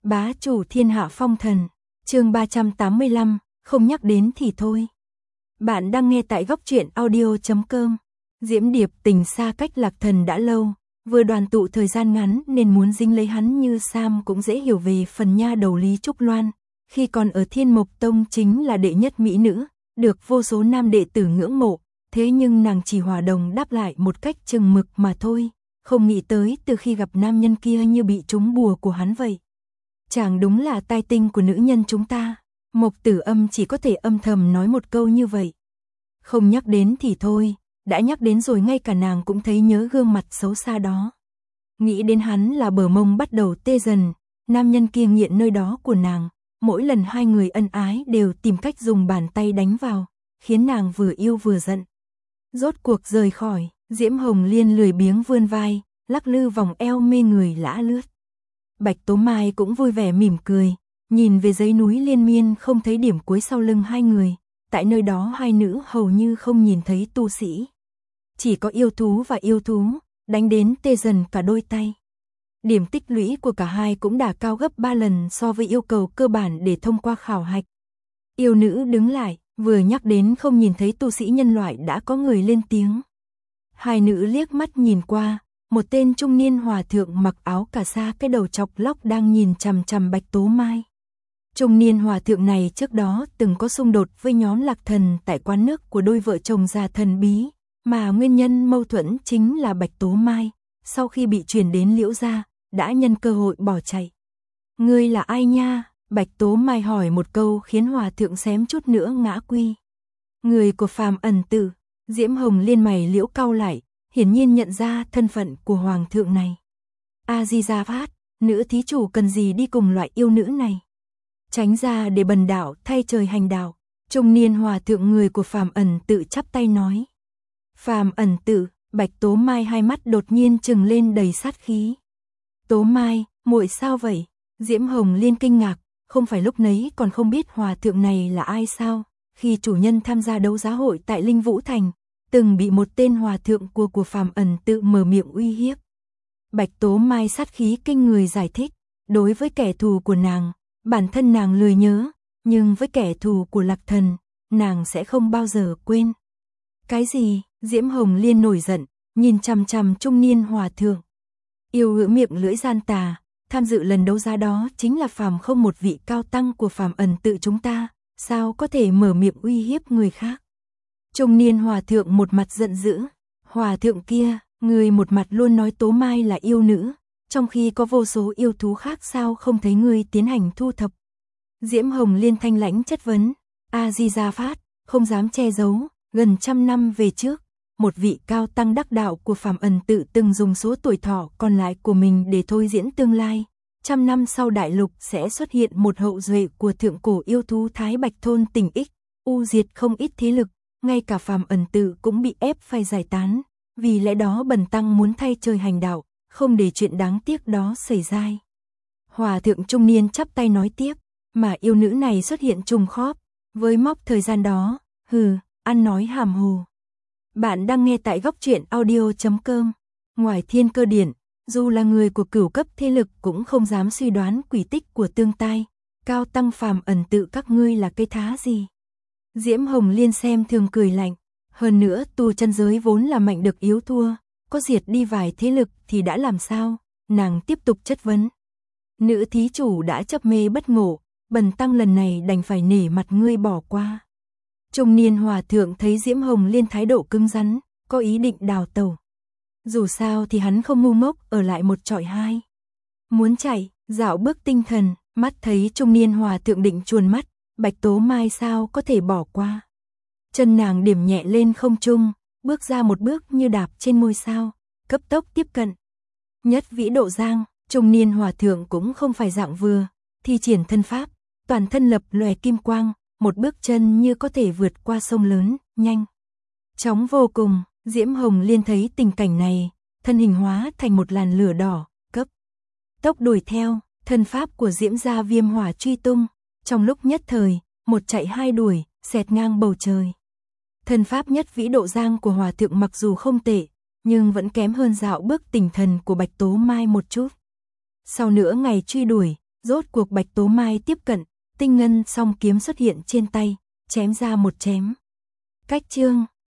Bá chủ thiên hạ phong thần, chương 385, không nhắc đến thì thôi. Bạn đang nghe tại góc truyện audio.com. Diễm Điệp tình xa cách Lạc Thần đã lâu, vừa đoàn tụ thời gian ngắn nên muốn dính lấy hắn như Sam cũng dễ hiểu về phần nha đầu Lý Trúc Loan. Khi còn ở Thiên Mộc Tông chính là đệ nhất mỹ nữ, được vô số nam đệ tử ngưỡng mộ, thế nhưng nàng chỉ hòa đồng đáp lại một cách chừng mực mà thôi, không nghĩ tới từ khi gặp nam nhân kia như bị trúng bùa của hắn vậy. Chàng đúng là tai tinh của nữ nhân chúng ta. Mộc Tử Âm chỉ có thể âm thầm nói một câu như vậy. Không nhắc đến thì thôi, đã nhắc đến rồi ngay cả nàng cũng thấy nhớ gương mặt xấu xa đó. Nghĩ đến hắn là bờ mông bắt đầu tê dần, nam nhân kia nghiện nơi đó của nàng, mỗi lần hai người ân ái đều tìm cách dùng bàn tay đánh vào, khiến nàng vừa yêu vừa giận. Rốt cuộc rời khỏi, Diễm Hồng Liên lười biếng vươn vai, lắc lư vòng eo mê người lả lướt. Bạch Tố Mai cũng vui vẻ mỉm cười, nhìn về dãy núi liên miên không thấy điểm cuối sau lưng hai người, tại nơi đó hai nữ hầu như không nhìn thấy tu sĩ. Chỉ có yêu thú và yêu thú, đánh đến tê dần cả đôi tay. Điểm tích lũy của cả hai cũng đã cao gấp 3 lần so với yêu cầu cơ bản để thông qua khảo hạch. Yêu nữ đứng lại, vừa nhắc đến không nhìn thấy tu sĩ nhân loại đã có người lên tiếng. Hai nữ liếc mắt nhìn qua, một tên trung niên hòa thượng mặc áo cà sa cái đầu chọc lóc đang nhìn chằm chằm Bạch Tố Mai. Trung niên hòa thượng này trước đó từng có xung đột với nhóm Lạc Thần tại quán nước của đôi vợ chồng già thần bí, mà nguyên nhân mâu thuẫn chính là Bạch Tố Mai, sau khi bị chuyển đến Liễu gia, đã nhân cơ hội bỏ chạy. Ngươi là ai nha? Bạch Tố Mai hỏi một câu khiến hòa thượng xém chút nữa ngã quy. Người của Phàm Ẩn Tự. Diễm Hồng Liên mày liễu cau lại, hiển nhiên nhận ra thân phận của hoàng thượng này. A-di-đà Phật, nữ thí chủ cần gì đi cùng loại yêu nữ này? Tránh ra để bần đạo thay trời hành đạo. Trung niên hòa thượng người của Phàm Ẩn Tự chắp tay nói. Phàm Ẩn Tự. Bạch Tố Mai hai mắt đột nhiên trừng lên đầy sát khí. Tố Mai, muội sao vậy? Diễm Hồng Liên kinh ngạc, không phải lúc nấy còn không biết hòa thượng này là ai sao? Khi chủ nhân tham gia đấu giá hội tại Linh Vũ Thành, từng bị một tên hòa thượng của Phàm Ẩn Tự mở miệng uy hiếp. Bạch Tố Mai sát khí kinh người giải thích, đối với kẻ thù của nàng, bản thân nàng lười nhớ, nhưng với kẻ thù của Lạc Thần, nàng sẽ không bao giờ quên. Cái gì? Diễm Hồng Liên nổi giận, nhìn chằm chằm trung niên hòa thượng. Yêu ngữ miệng lưỡi gian tà, tham dự lần đấu giá đó chính là Phàm Không, một vị cao tăng của Phàm Ẩn Tự chúng ta, sao có thể mở miệng uy hiếp người khác? Trung niên hòa thượng một mặt giận dữ, hòa thượng kia, người một mặt luôn nói Tố Mai là yêu nữ, trong khi có vô số yêu thú khác sao không thấy người tiến hành thu thập? Diễm Hồng Liên thanh lãnh chất vấn, A-di-đà Phật, không dám che giấu, gần 100 năm về trước, một vị cao tăng đắc đạo của Phàm Ẩn Tự từng dùng số tuổi thọ còn lại của mình để thôi diễn tương lai. 100 năm sau đại lục sẽ xuất hiện một hậu duệ của thượng cổ yêu thú Thái Bạch Thôn Tình Ích, diệt không ít thế lực, ngay cả Phàm Ẩn Tự cũng bị ép phải giải tán. Vì lẽ đó bần tăng muốn thay trời hành đạo, không để chuyện đáng tiếc đó xảy ra. Hòa thượng trung niên chắp tay nói tiếp, mà yêu nữ này xuất hiện trùng khớp với mốc thời gian đó, ăn nói hàm hồ. Bạn đang nghe tại góc truyện audio.com. Ngoài Thiên Cơ Điển, dù là người của cửu cấp thế lực cũng không dám suy đoán quỷ tích của tương tai. Cao tăng Phàm Ẩn Tự các ngươi là cây thá gì? Diễm Hồng Liên xem thường cười lạnh. Hơn nữa tu chân giới vốn là mạnh được yếu thua, có diệt đi vài thế lực thì đã làm sao? Nàng tiếp tục chất vấn. Nữ thí chủ đã chấp mê bất ngộ, bần tăng lần này đành phải nể mặt ngươi bỏ qua. Trung niên hòa thượng thấy Diễm Hồng Liên thái độ cứng rắn, có ý định đào tẩu. Dù sao thì hắn không ngu ngốc ở lại một chọi hai. Muốn chạy, dạo bước tinh thần, mắt thấy trung niên hòa thượng định chuồn mắt, Bạch Tố Mai sao có thể bỏ qua. Chân nàng điểm nhẹ lên không trung, bước ra một bước như đạp trên ngôi sao, cấp tốc tiếp cận. Nhất vĩ độ giang, trung niên hòa thượng cũng không phải dạng vừa, thi triển thân pháp, toàn thân lập lòe kim quang, một bước chân như có thể vượt qua sông lớn, nhanh chóng vô cùng. Diễm Hồng Liên thấy tình cảnh này, thân hình hóa thành một làn lửa đỏ, cấp tốc đuổi theo, thân pháp của Diễm gia Viêm Hỏa truy tung, trong lúc nhất thời, một chạy hai đuổi, xẹt ngang bầu trời. Thân pháp nhất vĩ độ giang của hòa thượng mặc dù không tệ, nhưng vẫn kém hơn dạo bước tỉnh thần của Bạch Tố Mai một chút. Sau nửa ngày truy đuổi, Rốt cuộc Bạch Tố Mai tiếp cận, tinh ngân song kiếm xuất hiện trên tay, chém ra một chém. Cách chương